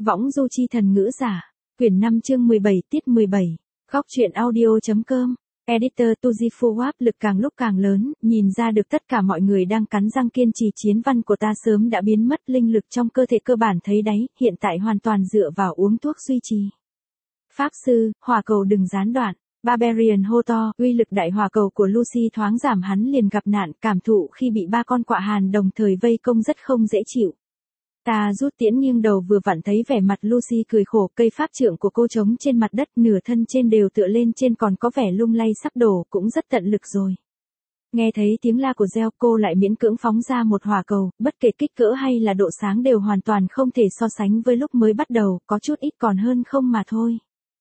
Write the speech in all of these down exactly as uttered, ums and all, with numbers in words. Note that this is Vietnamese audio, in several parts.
Võng du chi thần ngữ giả. Quyển năm chương mười bảy tiết mười bảy. Góc truyện audio.com. Editor Tujifu áp lực càng lúc càng lớn, nhìn ra được tất cả mọi người đang cắn răng kiên trì chiến văn của ta sớm đã biến mất, linh lực trong cơ thể cơ bản thấy đáy, hiện tại hoàn toàn dựa vào uống thuốc duy trì. Pháp sư, hỏa cầu đừng gián đoạn. Barbarian hô to, uy lực đại hỏa cầu của Lucy thoáng giảm, hắn liền gặp nạn, cảm thụ khi bị ba con quạ hàn đồng thời vây công rất không dễ chịu. Ta rút tiễn nghiêng đầu vừa vặn thấy vẻ mặt Lucy cười khổ, cây pháp trượng của cô trống trên mặt đất, nửa thân trên đều tựa lên trên còn có vẻ lung lay sắp đổ, cũng rất tận lực rồi. Nghe thấy tiếng la của Gieo, cô lại miễn cưỡng phóng ra một hỏa cầu, bất kể kích cỡ hay là độ sáng đều hoàn toàn không thể so sánh với lúc mới bắt đầu, có chút ít còn hơn không mà thôi.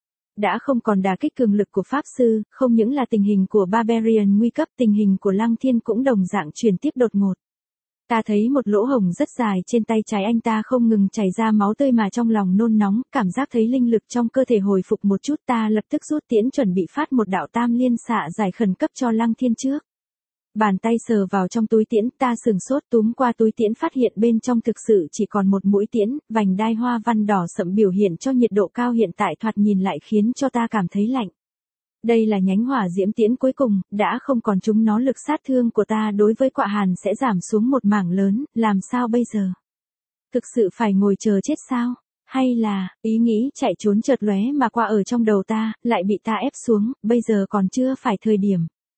Đã không còn đả kích cường lực của Pháp Sư, không những là tình hình của Barbarian nguy cấp, tình hình của Lăng Thiên cũng đồng dạng chuyển tiếp đột ngột. Ta thấy một lỗ hổng rất dài trên tay trái anh ta không ngừng chảy ra máu tươi mà trong lòng nôn nóng, cảm giác thấy linh lực trong cơ thể hồi phục một chút, ta lập tức rút tiễn chuẩn bị phát một đạo tam liên xạ giải khẩn cấp cho Lăng Thiên trước. Bàn tay sờ vào trong túi tiễn, ta sừng sốt túm qua túi tiễn phát hiện bên trong thực sự chỉ còn một mũi tiễn, vành đai hoa văn đỏ sẫm biểu hiện cho nhiệt độ cao hiện tại thoạt nhìn lại khiến cho ta cảm thấy lạnh. Đây là nhánh hỏa diễm tiễn cuối cùng, đã không còn chúng nó, lực sát thương của ta đối với quạ hàn sẽ giảm xuống một mảng lớn, làm sao bây giờ? Thực sự phải ngồi chờ chết sao? Hay là, ý nghĩ chạy trốn chợt lóe mà qua ở trong đầu ta, lại bị ta ép xuống, bây giờ còn chưa phải thời điểm.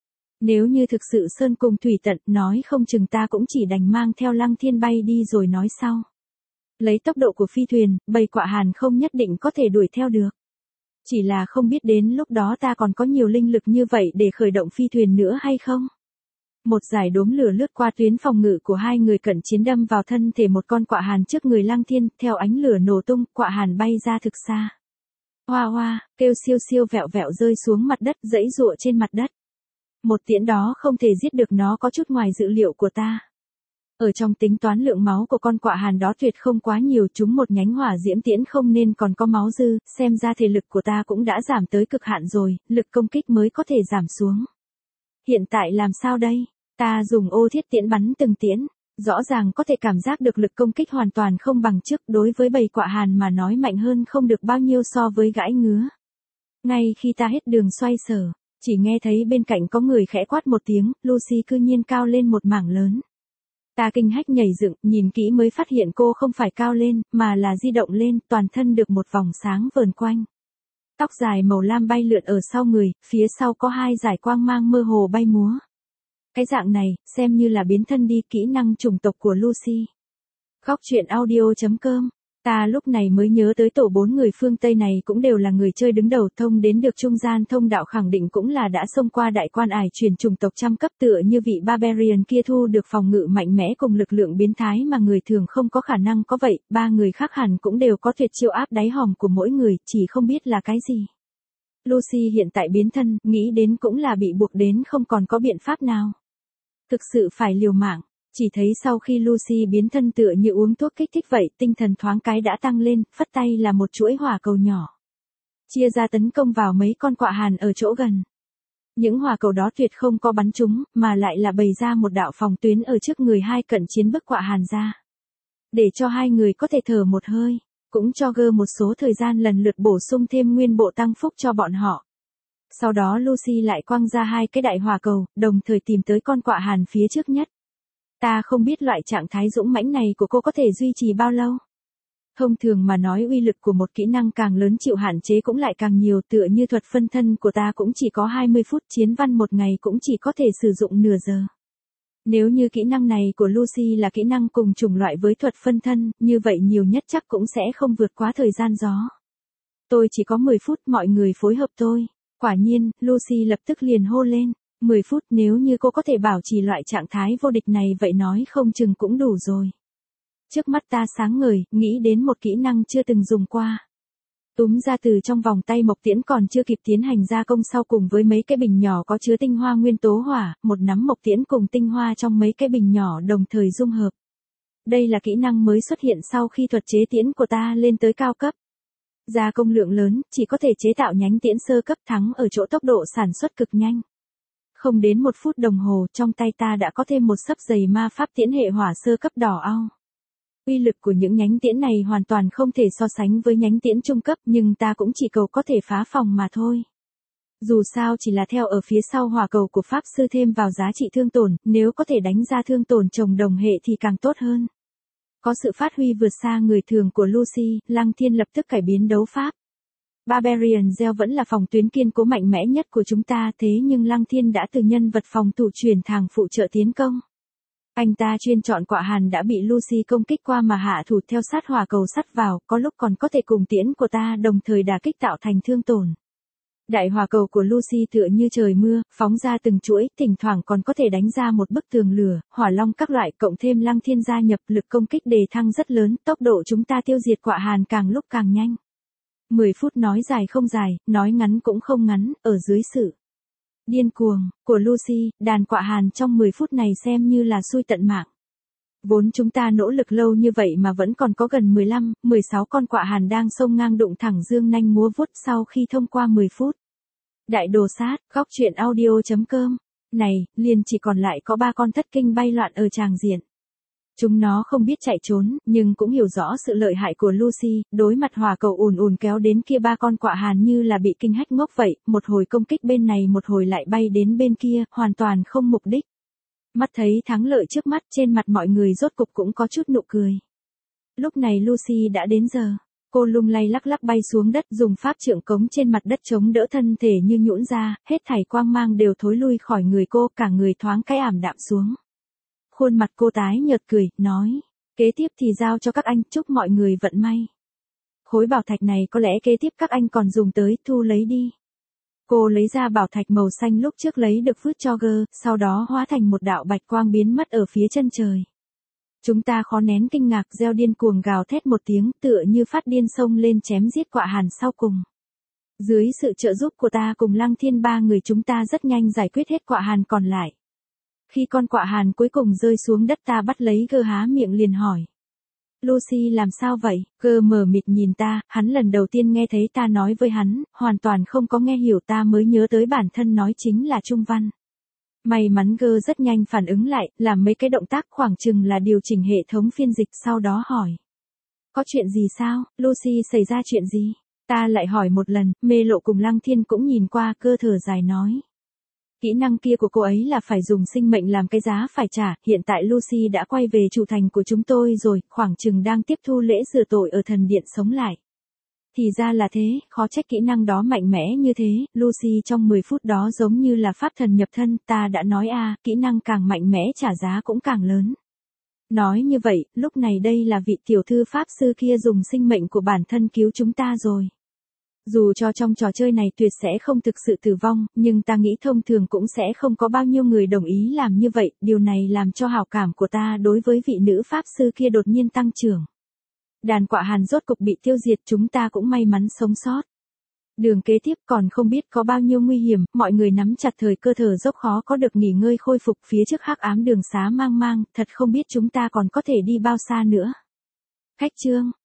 Nếu như thực sự sơn cùng thủy tận, nói không chừng ta cũng chỉ đành mang theo Lăng Thiên bay đi rồi nói sau. Lấy tốc độ của phi thuyền, bầy quạ hàn không nhất định có thể đuổi theo được. Chỉ là không biết đến lúc đó ta còn có nhiều linh lực như vậy để khởi động phi thuyền nữa hay không? Một dải đốm lửa lướt qua tuyến phòng ngự của hai người cận chiến đâm vào thân thể một con quạ hàn trước người Lăng Thiên, theo ánh lửa nổ tung, quạ hàn bay ra thực xa. Hoa hoa, kêu siêu siêu vẹo vẹo rơi xuống mặt đất, giãy giụa trên mặt đất. Một tiễn đó không thể giết được nó, có chút ngoài dự liệu của ta. Ở trong tính toán lượng máu của con quạ hàn đó tuyệt không quá nhiều, chúng một nhánh hỏa diễm tiễn không nên còn có máu dư, xem ra thể lực của ta cũng đã giảm tới cực hạn rồi, lực công kích mới có thể giảm xuống. Hiện tại làm sao đây? Ta dùng ô thiết tiễn bắn từng tiễn, rõ ràng có thể cảm giác được lực công kích hoàn toàn không bằng trước, đối với bầy quạ hàn mà nói mạnh hơn không được bao nhiêu so với gãi ngứa. Ngay khi ta hết đường xoay sở, chỉ nghe thấy bên cạnh có người khẽ quát một tiếng, Lucy cư nhiên cao lên một mảng lớn. Ta kinh hách nhảy dựng, nhìn kỹ mới phát hiện cô không phải cao lên, mà là di động lên, toàn thân được một vòng sáng vờn quanh. Tóc dài màu lam bay lượn ở sau người, phía sau có hai dải quang mang mơ hồ bay múa. Cái dạng này, xem như là biến thân đi, kỹ năng chủng tộc của Lucy. Góc truyện audio.com. Ta lúc này mới nhớ tới tổ bốn người phương Tây này cũng đều là người chơi đứng đầu, thông đến được trung gian thông đạo khẳng định cũng là đã xông qua đại quan ải chuyển chủng tộc trăm cấp, tựa như vị Barbarian kia thu được phòng ngự mạnh mẽ cùng lực lượng biến thái mà người thường không có khả năng có vậy, ba người khác hẳn cũng đều có tuyệt chiêu áp đáy hòm của mỗi người, chỉ không biết là cái gì. Lucy hiện tại biến thân, nghĩ đến cũng là bị buộc đến không còn có biện pháp nào. Thực sự phải liều mạng. Chỉ thấy sau khi Lucy biến thân tựa như uống thuốc kích thích vậy, tinh thần thoáng cái đã tăng lên, phất tay là một chuỗi hỏa cầu nhỏ. Chia ra tấn công vào mấy con quạ hàn ở chỗ gần. Những hỏa cầu đó tuyệt không có bắn trúng, mà lại là bày ra một đạo phòng tuyến ở trước người hai cận chiến bức quạ hàn ra. Để cho hai người có thể thở một hơi, cũng cho gơ một số thời gian lần lượt bổ sung thêm nguyên bộ tăng phúc cho bọn họ. Sau đó Lucy lại quăng ra hai cái đại hỏa cầu, đồng thời tìm tới con quạ hàn phía trước nhất. Ta không biết loại trạng thái dũng mãnh này của cô có thể duy trì bao lâu. Thông thường mà nói uy lực của một kỹ năng càng lớn chịu hạn chế cũng lại càng nhiều, tựa như thuật phân thân của ta cũng chỉ có hai mươi phút, chiến văn một ngày cũng chỉ có thể sử dụng nửa giờ. Nếu như kỹ năng này của Lucy là kỹ năng cùng chủng loại với thuật phân thân, như vậy nhiều nhất chắc cũng sẽ không vượt quá thời gian gió. Tôi chỉ có mười phút, mọi người phối hợp tôi. Quả nhiên, Lucy lập tức liền hô lên. mười phút, nếu như cô có thể bảo trì loại trạng thái vô địch này vậy nói không chừng cũng đủ rồi. Trước mắt ta sáng ngời, nghĩ đến một kỹ năng chưa từng dùng qua. Túm ra từ trong vòng tay mộc tiễn còn chưa kịp tiến hành gia công sau cùng với mấy cái bình nhỏ có chứa tinh hoa nguyên tố hỏa, một nắm mộc tiễn cùng tinh hoa trong mấy cái bình nhỏ đồng thời dung hợp. Đây là kỹ năng mới xuất hiện sau khi thuật chế tiễn của ta lên tới cao cấp. Gia công lượng lớn, chỉ có thể chế tạo nhánh tiễn sơ cấp, thắng ở chỗ tốc độ sản xuất cực nhanh. Không đến một phút đồng hồ, trong tay ta đã có thêm một xấp giày ma pháp tiễn hệ hỏa sơ cấp đỏ ao. Uy lực của những nhánh tiễn này hoàn toàn không thể so sánh với nhánh tiễn trung cấp, nhưng ta cũng chỉ cầu có thể phá phòng mà thôi. Dù sao chỉ là theo ở phía sau hỏa cầu của Pháp Sư thêm vào giá trị thương tổn, nếu có thể đánh ra thương tổn chồng đồng hệ thì càng tốt hơn. Có sự phát huy vượt xa người thường của Lucy, Lăng Thiên lập tức cải biến đấu pháp. Barbarian Gel vẫn là phòng tuyến kiên cố mạnh mẽ nhất của chúng ta, thế nhưng Lăng Thiên đã từ nhân vật phòng thủ chuyển thẳng phụ trợ tiến công. Anh ta chuyên chọn quạ hàn đã bị Lucy công kích qua mà hạ thủ theo sát hỏa cầu sắt vào, có lúc còn có thể cùng tiễn của ta đồng thời đả kích tạo thành thương tổn. Đại hỏa cầu của Lucy tựa như trời mưa, phóng ra từng chuỗi, thỉnh thoảng còn có thể đánh ra một bức tường lửa, hỏa long các loại, cộng thêm Lăng Thiên gia nhập, lực công kích đề thăng rất lớn, tốc độ chúng ta tiêu diệt quạ hàn càng lúc càng nhanh. mười phút nói dài không dài, nói ngắn cũng không ngắn, ở dưới sự điên cuồng của Lucy, đàn quạ hàn trong mười phút này xem như là xui tận mạng. Vốn chúng ta nỗ lực lâu như vậy mà vẫn còn có gần mười lăm, mười sáu con quạ hàn đang xông ngang đụng thẳng dương nanh múa vuốt sau khi thông qua mười phút. Đại đồ sát, góc truyện audio chấm com. Này, liền chỉ còn lại có ba con thất kinh bay loạn ở tràng diện. Chúng nó không biết chạy trốn, nhưng cũng hiểu rõ sự lợi hại của Lucy, đối mặt hỏa cầu ùn ùn kéo đến kia ba con quạ hàn như là bị kinh hách ngốc vậy, một hồi công kích bên này một hồi lại bay đến bên kia, hoàn toàn không mục đích. Mắt thấy thắng lợi trước mắt, trên mặt mọi người rốt cục cũng có chút nụ cười. Lúc này Lucy đã đến giờ. Cô lung lay lắc lắc bay xuống đất, dùng pháp trượng cống trên mặt đất chống đỡ thân thể như nhũn ra, hết thảy quang mang đều thối lui khỏi người cô, cả người thoáng cái ảm đạm xuống. Khuôn mặt cô tái nhợt cười, nói, kế tiếp thì giao cho các anh, chúc mọi người vận may. Khối bảo thạch này có lẽ kế tiếp các anh còn dùng tới, thu lấy đi. Cô lấy ra bảo thạch màu xanh lúc trước lấy được vứt cho Gơ, sau đó hóa thành một đạo bạch quang biến mất ở phía chân trời. Chúng ta khó nén kinh ngạc, Gel điên cuồng gào thét một tiếng, tựa như phát điên xông lên chém giết quạ hàn sau cùng. Dưới sự trợ giúp của ta cùng Lăng Thiên, ba người chúng ta rất nhanh giải quyết hết quạ hàn còn lại. Khi con quạ hàn cuối cùng rơi xuống đất, ta bắt lấy Gơ há miệng liền hỏi. Lucy làm sao vậy? Gơ mờ mịt nhìn ta, hắn lần đầu tiên nghe thấy ta nói với hắn, hoàn toàn không có nghe hiểu, ta mới nhớ tới bản thân nói chính là trung văn. May mắn Gơ rất nhanh phản ứng lại, làm mấy cái động tác khoảng chừng là điều chỉnh hệ thống phiên dịch, sau đó hỏi. Có chuyện gì sao? Lucy xảy ra chuyện gì? Ta lại hỏi một lần, Mê Lộ cùng Lăng Thiên cũng nhìn qua, Cơ thở dài nói. Kỹ năng kia của cô ấy là phải dùng sinh mệnh làm cái giá phải trả, hiện tại Lucy đã quay về chủ thành của chúng tôi rồi, khoảng chừng đang tiếp thu lễ rửa tội ở thần điện sống lại. Thì ra là thế, khó trách kỹ năng đó mạnh mẽ như thế, Lucy trong mười phút đó giống như là pháp thần nhập thân, ta đã nói a, à, kỹ năng càng mạnh mẽ trả giá cũng càng lớn. Nói như vậy, lúc này đây là vị tiểu thư pháp sư kia dùng sinh mệnh của bản thân cứu chúng ta rồi. Dù cho trong trò chơi này tuyệt sẽ không thực sự tử vong, nhưng ta nghĩ thông thường cũng sẽ không có bao nhiêu người đồng ý làm như vậy, điều này làm cho hảo cảm của ta đối với vị nữ pháp sư kia đột nhiên tăng trưởng. Đàn quạ hàn rốt cục bị tiêu diệt, chúng ta cũng may mắn sống sót. Đường kế tiếp còn không biết có bao nhiêu nguy hiểm, mọi người nắm chặt thời cơ, thở dốc khó có được nghỉ ngơi khôi phục, phía trước hắc ám đường xá mang mang, thật không biết chúng ta còn có thể đi bao xa nữa. Khách trương,